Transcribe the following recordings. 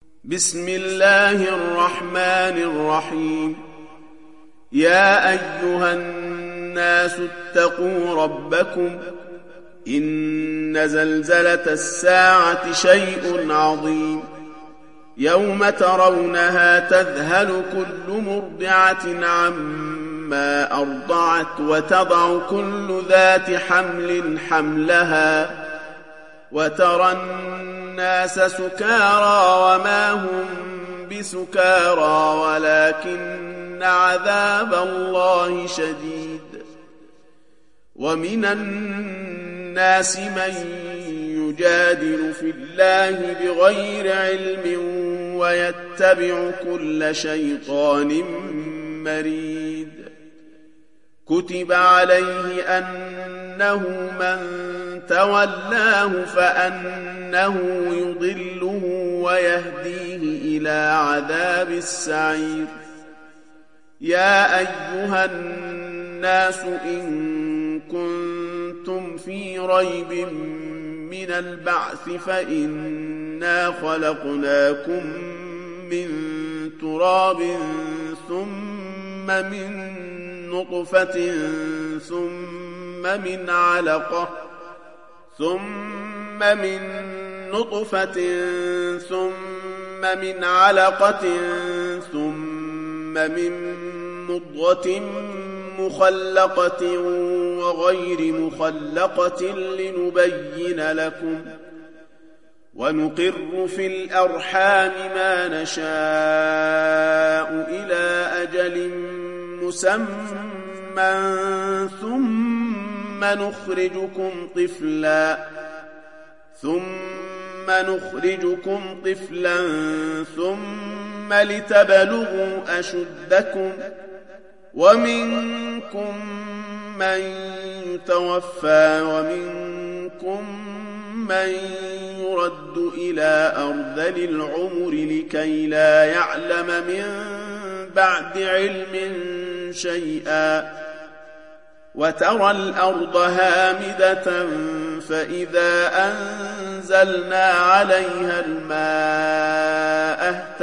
بسم الله الرحمن الرحيم. يا أيها الناس اتقوا ربكم إن زلزلة الساعة شيء عظيم يوم ترونها تذهل كل مرضعة عما أرضعت وتضع كل ذات حمل حملها وترى الناس سكارى وما هم بسكارى ولكن عذاب الله شديد. ومن الناس من يجادل في الله بغير علم ويتبع كل شيطان مريد. كتب عليه أنه من تولاه فأنه يضله ويهديه إلى عذاب السعير. يا أيها الناس إن كنتم في ريب من البعث فإنا خلقناكم من تراب ثم من نطفة ثم من علقة ثم من مضغة مخلقة وغير مخلقة لنبين لكم ونقر في الأرحام ما نشاء إلى أجل مسمى ثم نخرجكم طفلا ثم لتبلغوا أشدكم ومنكم من يتوفى ومنكم من يرد إلى أرذل العمر لكي لا يعلم من بعد علم شيئا. وترى الأرض هامدة فإذا أنزلنا عليها الماء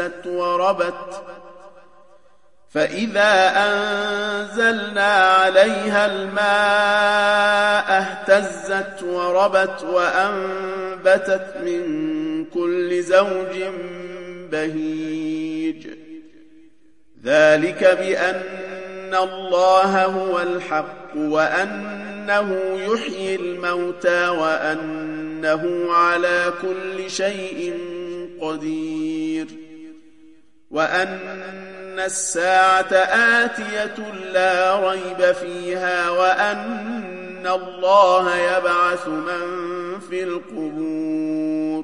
اهتزت وربت وأنبتت من كل زوج بهيج. ذلك بأن الله هو الحق وأنه يحيي الموتى وأنه على كل شيء قدير وأن الساعة آتية لا ريب فيها وأن الله يبعث من في القبور.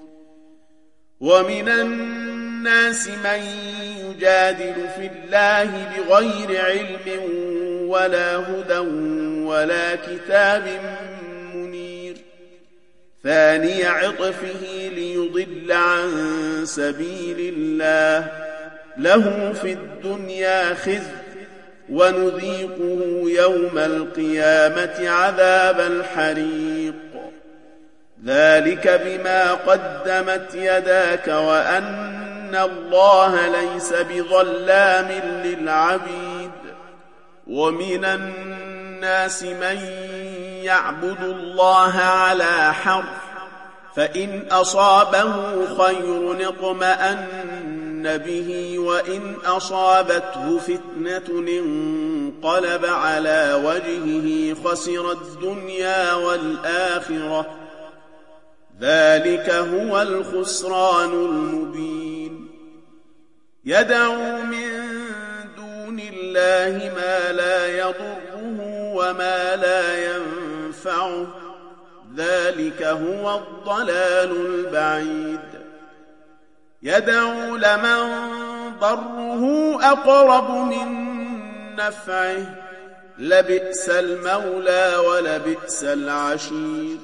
ومن الناس من يجادل في الله بغير علم ولا هدى ولا كتاب منير. ثاني عطفه ليضل عن سبيل الله له في الدنيا خزي ونذيقه يوم القيامة عذاب الحريق. ذلك بما قدمت يداك وأن الله ليس بظلام للعبيد. ومن الناس من يعبد الله على حرف فإن أصابه خير اطمأن به وإن أصابته فتنة انقلب على وجهه خسر الدنيا والآخرة. ذلك هو الخسران المبين. يدعو من دون الله ما لا يضره وما لا ينفعه. ذلك هو الضلال البعيد. يدعو لمن ضره أقرب من نفعه لبئس المولى ولبئس العشير.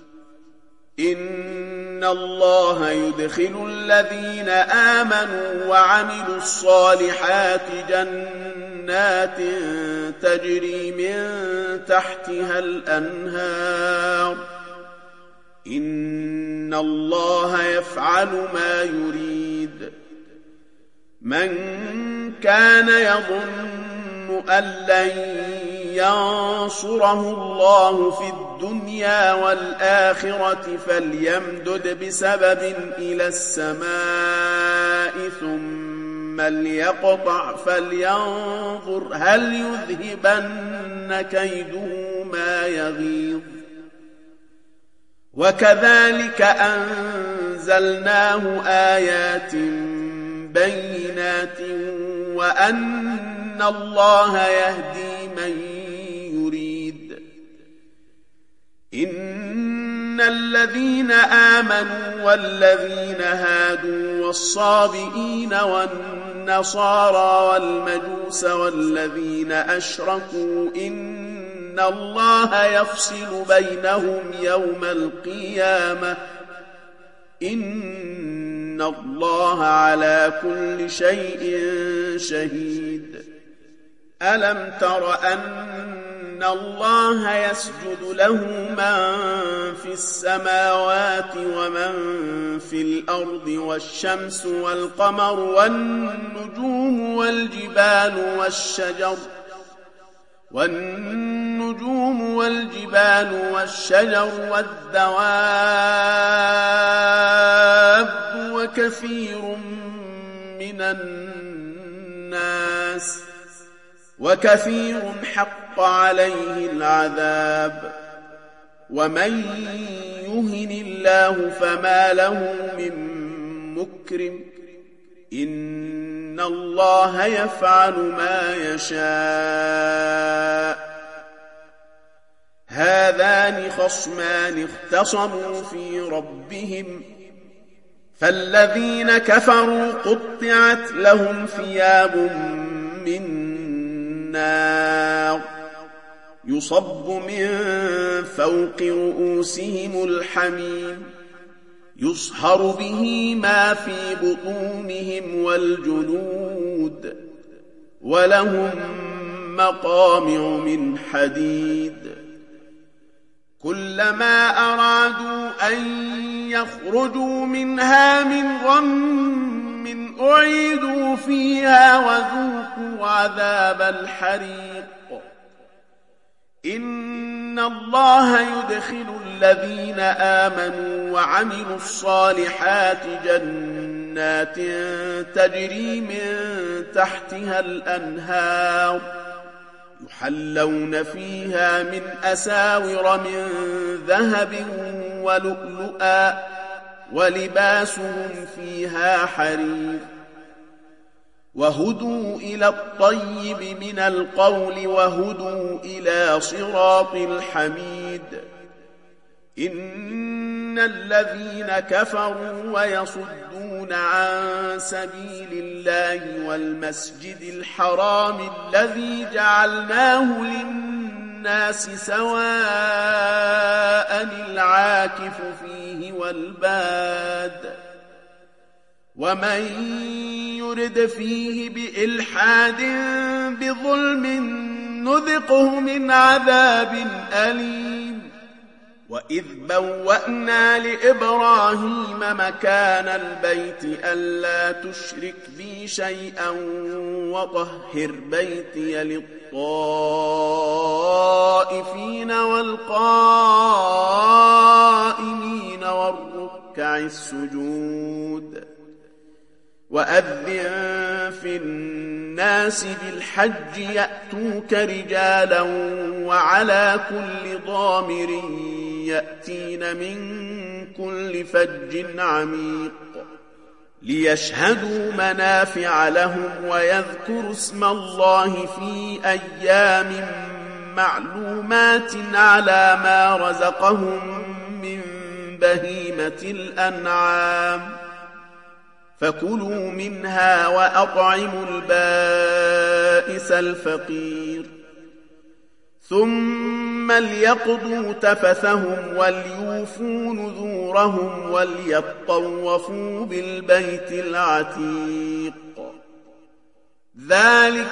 إن الله يدخل الذين آمنوا وعملوا الصالحات جنات تجري من تحتها الأنهار إن إن الله يفعل ما يريد من كان يظن أن لن ينصره الله في الدنيا والآخرة فليمدد بسبب إلى السماء ثم ليقطع فلينظر هل يذهبن كيده ما يغيظ وكذلك أنزلناه آيات بينات وأن الله يهدي من يريد إن الذين آمنوا والذين هادوا والصابئين والنصارى والمجوس والذين أشركوا إن الله يفصل بينهم يوم القيامة إن الله على كل شيء شهيد ألم تر أن الله يسجد له من في السماوات ومن في الأرض والشمس والقمر والنجوم والجبال والشجر والدواب وكثير حق عليه العذاب ومن يهن الله فما له من مكرم إن الله يفعل ما يشاء هذان خصمان اختصموا في ربهم فالذين كفروا قطعت لهم ثياب من نار يصب من فوق رؤوسهم الحميم يصهر به ما في بطونهم والجلود ولهم مقامع من حديد كلما أرادوا أن يخرجوا منها من غم أعيدوا فيها وذوقوا عذاب الحريق إن الله يدخل الذين آمنوا وعملوا الصالحات جنات تجري من تحتها الأنهار يحلون فيها من أساور من ذهب ولؤلؤا ولباسهم فيها حرير وهدوا إلى الطيب من القول وهدوا إلى صراط الحميد إن الذين كفروا ويصدون عن سبيل الله والمسجد الحرام الذي جعلناه للناس سواء العاكف فيه والباد ومن يرد فيه بإلحاد بظلم نذقه من عذاب أليم وإذ بوأنا لإبراهيم مكان البيت ألا تشرك بي شيئا وطهر بيتي للطائفين والقائمين والركع السجود وأذن في الناس بالحج يأتوك رجالا وعلى كل ضامر يأتين من كل فج عميق ليشهدوا منافع لهم ويذكروا اسم الله في أيام معلومات على ما رزقهم من بهيمة الأنعام فكلوا منها وأطعموا البائس الفقير ثم ليقضوا تفثهم وليوفوا نذورهم وليطوفوا بالبيت العتيق ذلك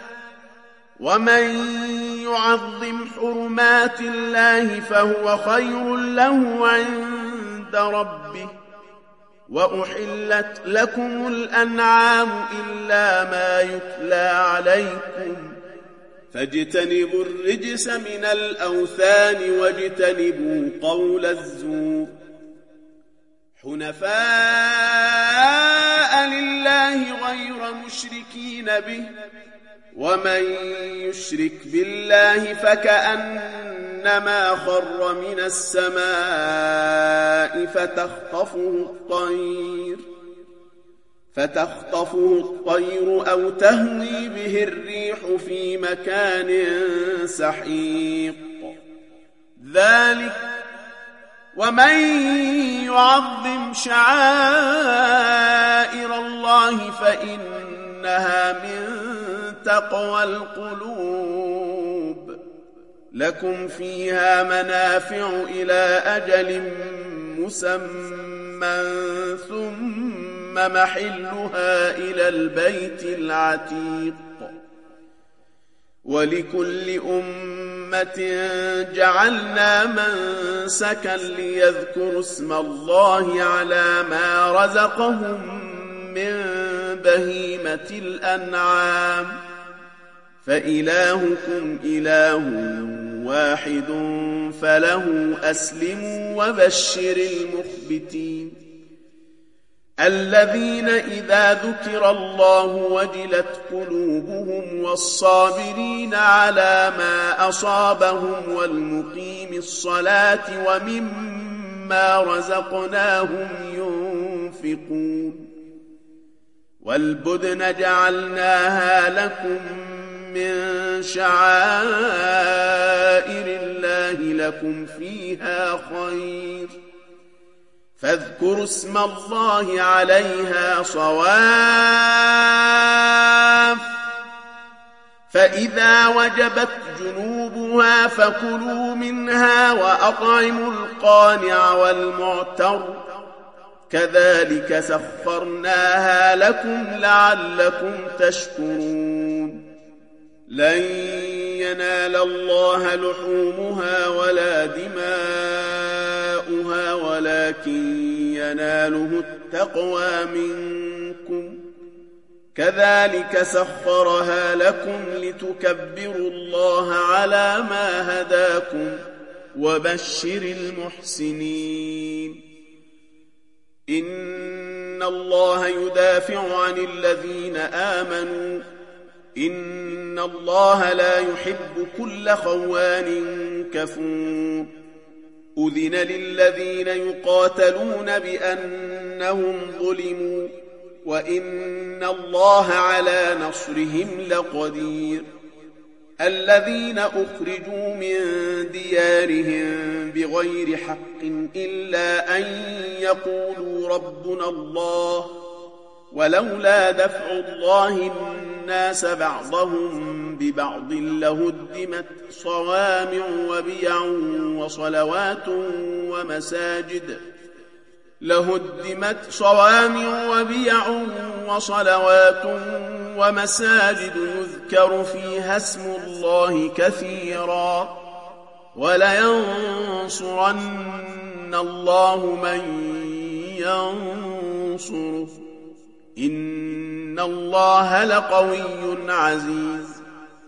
ومن يعظم حرمات الله فهو خير له عند عند ربه وأحلت لكم الأنعام إلا ما يتلى عليكم فاجتنبوا الرجس من الأوثان واجتنبوا قول الزور حنفاء لله غير مشركين به ومن يشرك بالله فكأنما خر من السماء فتخطفه الطير أو تهوي به الريح في مكان سحيق ذلك ومن يعظم شعائر الله فإنها من تقوى القلوب لكم فيها منافع إلى أجل مسمى ثم محلها إلى البيت العتيق ولكل أمة جعلنا منسكا ليذكروا اسم الله على ما رزقهم من بهيمة الأنعام فإلهكم إله واحد فله أسلموا وبشر المخبتين الذين إذا ذكر الله وجلت قلوبهم والصابرين على ما أصابهم والمقيم الصلاة ومما رزقناهم ينفقون والبدن جعلناها لكم من شعائر الله لكم فيها خير فاذكروا اسم الله عليها صواف فإذا وجبت جنوبها فكلوا منها وأطعموا القانع والمعتر كذلك سخرناها لكم لعلكم تشكرون لن ينال الله لحومها ولا دماؤها ولكن يناله التقوى منكم كذلك سخرها لكم لتكبروا الله على ما هداكم وبشر المحسنين إن الله يدافع عن الذين آمنوا إن الله لا يحب كل خوان كفور أذن للذين يقاتلون بأنهم ظلموا وإن الله على نصرهم لقدير الذين أخرجوا من ديارهم بغير حق إلا أن يقولوا ربنا الله ولولا دفع الله الناس بعضهم ببعض لهدمت صوامع وبيع وصلوات ومساجد يذكر فيها اسم الله كثيرا ولينصرن الله من ينصره إن الله لقوي عزيز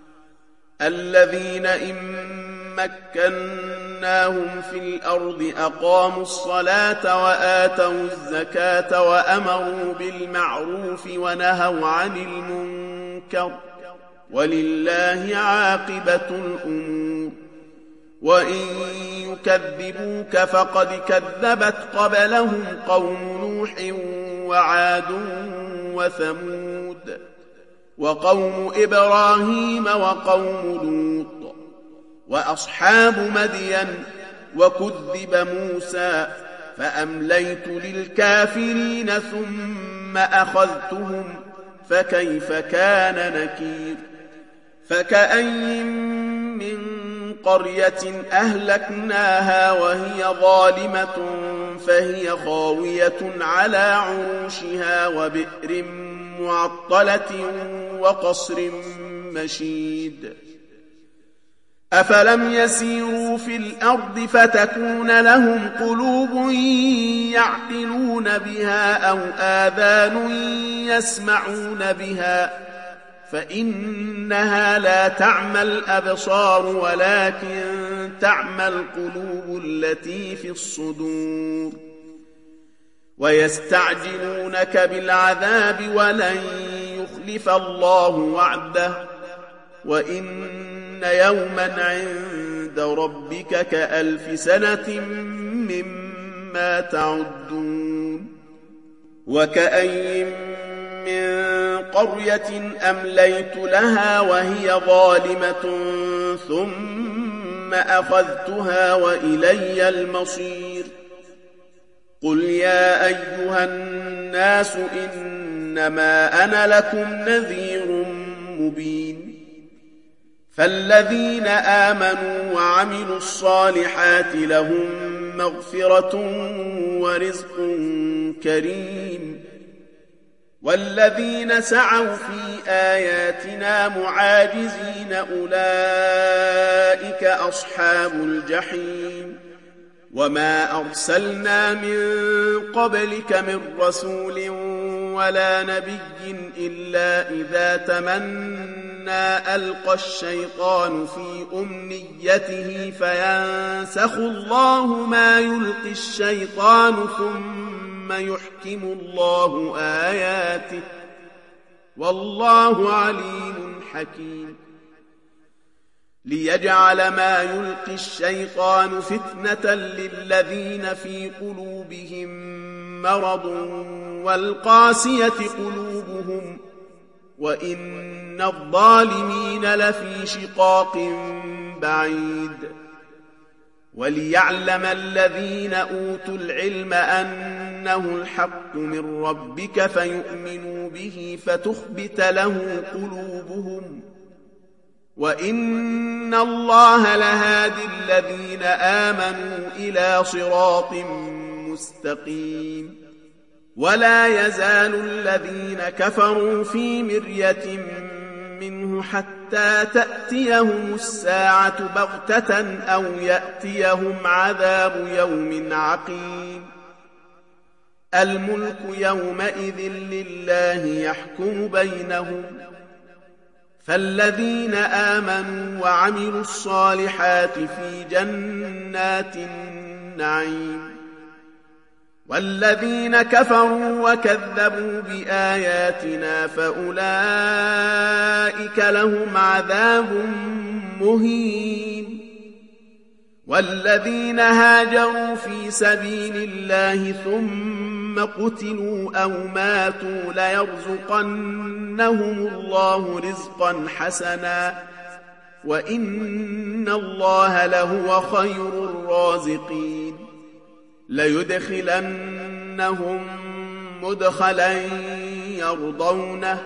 الذين إن مكناهم في الأرض أقاموا الصلاة وآتوا الزكاة وأمروا بالمعروف ونهوا عن المنكر ولله عاقبة الأمور وإن يكذبوك فقد كذبت قبلهم قوم نوح وعاد وثمود وقوم إبراهيم وقوم لوط وأصحاب مدين وكذب موسى فأمليت للكافرين ثم أخذتهم فكيف كان نكير فكأين من قرية أهلكناها وهي ظالمة فهي خاوية على عروشها وبئر معطلة وقصر مشيد أفلم يسيروا في الأرض فتكون لهم قلوب يعقلون بها أو آذان يسمعون بها فإنها لا تعمى الأبصار ولكن تعمى القلوب التي في الصدور ويستعجلونك بالعذاب ولن يخلف الله وعده وإن يوما عند ربك كألف سنة مما تعدون وكأي من قرية أمليت لها وهي ظالمة ثم أخذتها وإلي المصير قل يا أيها الناس إنما أنا لكم نذير مبين فالذين آمنوا وعملوا الصالحات لهم مغفرة ورزق كريم والذين سعوا في آياتنا معاجزين أولئك أصحاب الجحيم وما أرسلنا من قبلك من رسول ولا نبي إلا إذا تمنى ألقى الشيطان في أمنيته فينسخ الله ما يلقي الشيطان ثم يحكم الله آياته والله عليم حكيم ليجعل ما يلقي الشيطان فتنة للذين في قلوبهم مرض والقاسية قلوبهم وإن الظالمين لفي شقاق بعيد وليعلم الذين أوتوا العلم أنه الحق من ربك فيؤمنوا به فتخبت له قلوبهم وإن الله لهادي الذين آمنوا إلى صراط مستقيم ولا يزال الذين كفروا في مرية منه حتى تأتيهم الساعة بغتة أو يأتيهم عذاب يوم عقيم الملك يومئذ لله يحكم بينهم فالذين آمنوا وعملوا الصالحات في جنات النعيم والذين كفروا وكذبوا بآياتنا فأولئك لهم عذاب مهين والذين هاجروا في سبيل الله ثم قتلوا أو ماتوا ليرزقنهم الله رزقا حسنا وإن الله لهو خير الرازقين ليدخلنهم مدخلا يرضونه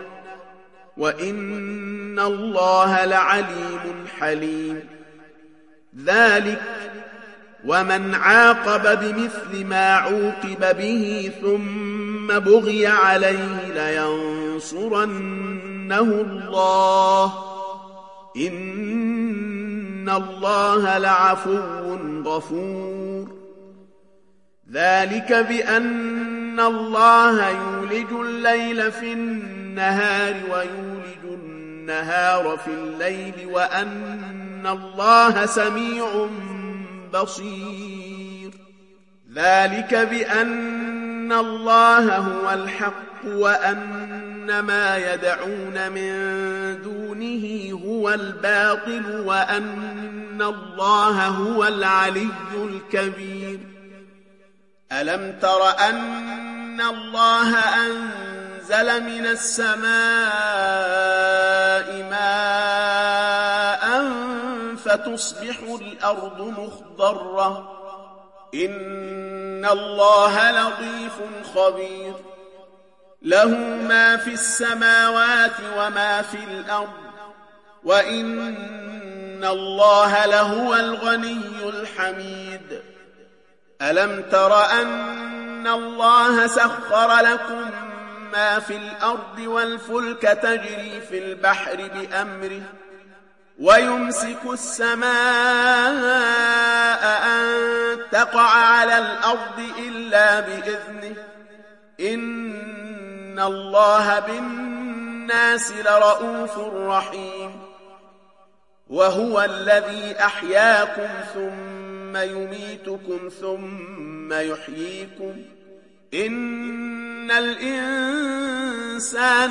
وإن الله لعليم حليم ذلك ومن عاقب بمثل ما عوقب به ثم بغي عليه لينصرنه الله إن الله لعفو غفور ذلك بأن الله يولج الليل في النهار ويولج النهار في الليل وأن الله سميع بصير ذلك بأن الله هو الحق وأن ما يدعون من دونه هو الباطل وأن الله هو العلي الكبير ألم تر أن الله أنزل من السماء ماء فتصبح الأرض مخضرة إن الله لطيف خبير له ما في السماوات وما في الأرض وإن الله لهو الغني الحميد ألم تر أن الله سخر لكم ما في الأرض والفلك تجري في البحر بأمره ويمسك السماء أن تقع على الأرض إلا بإذنه إن الله بالناس لرؤوف رحيم وهو الذي أحياكم ثم يميتكم ثم يحييكم إن الإنسان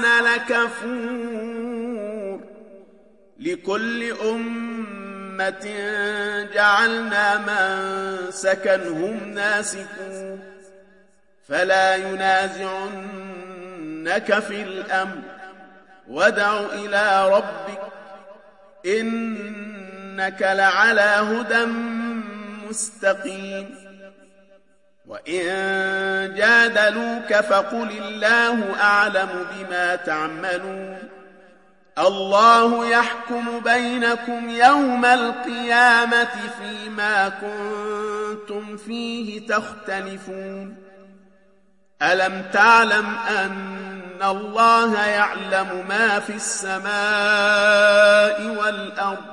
لكفور لكل أمة جعلنا منسكا هم ناسكوه فلا ينازعنك في الأمر وادع إلى ربك إنك لعلى هدى مستقيم وإن جادلوك فقل الله أعلم بما تعملون الله يحكم بينكم يوم القيامة فيما كنتم فيه تختلفون ألم تعلم أن الله يعلم ما في السماء والأرض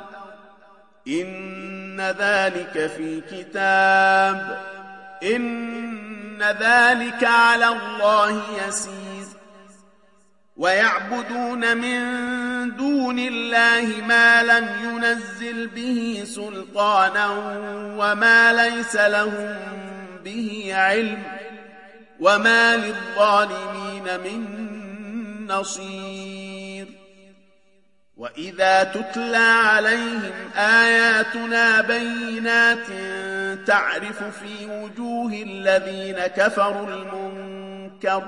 إن ذلك في كتاب إن ذلك على الله يسير ويعبدون من دون الله ما لم ينزل به سلطانا وما ليس لهم به علم وما للظالمين من نصير وإذا تتلى عليهم آياتنا بينات تعرف في وجوه الذين كفروا المنكر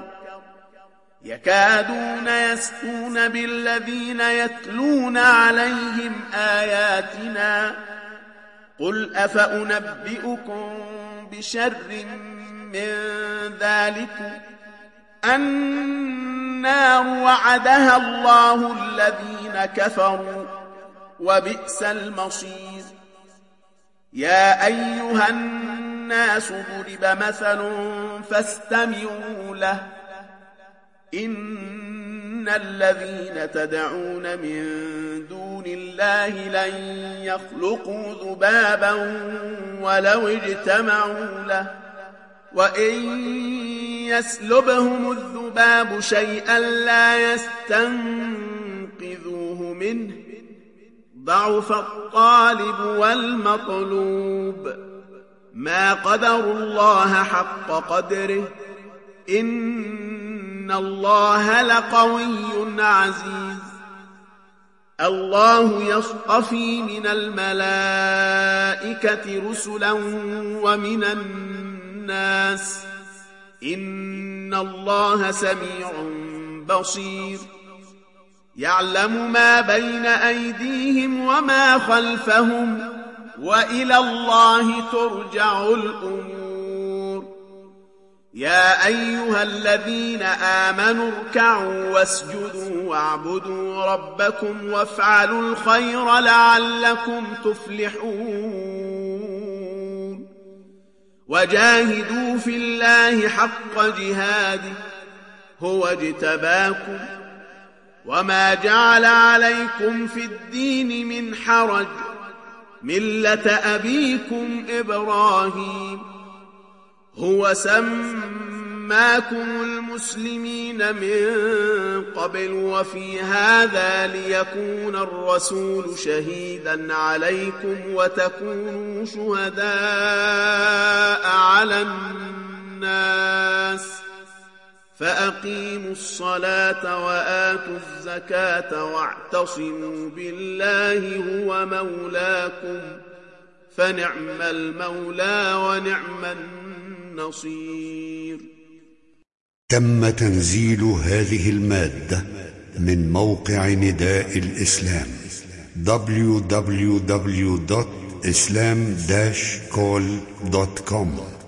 يكادون يسطون بالذين يتلون عليهم آياتنا قل أفأنبئكم بشر من ذلك النار وعدها الله الذين كفروا وبئس المصير يا أيها الناس ضرب مثل فاستمعوا له إن الذين تدعون من دون الله لن يخلقوا ذبابا ولو اجتمعوا له وإن يسلبهم الذباب شيئا لا يستنقذوه منه ضعف الطالب والمطلوب ما قدروا الله حق قدره إن الله لقوي عزيز الله يصطفي من الملائكة رسلا ومن الناس إن الله سميع بصير يعلم ما بين أيديهم وما خلفهم وإلى الله ترجع الأمور يا أيها الذين آمنوا اركعوا واسجدوا واعبدوا ربكم وافعلوا الخير لعلكم تفلحون وجاهدوا في الله حق جهاده هو اجتباكم وما جعل عليكم في الدين من حرج ملة أبيكم إبراهيم هو سماكم المسلمين من قبل وفي هذا ليكون الرسول شهيدا عليكم وتكونوا شهداء على الناس فأقيموا الصلاة وآتوا الزكاة واعتصموا بالله هو مولاكم فنعم المولى ونعم النصير. تم تنزيل هذه المادة من موقع نداء الإسلام www.islam-call.com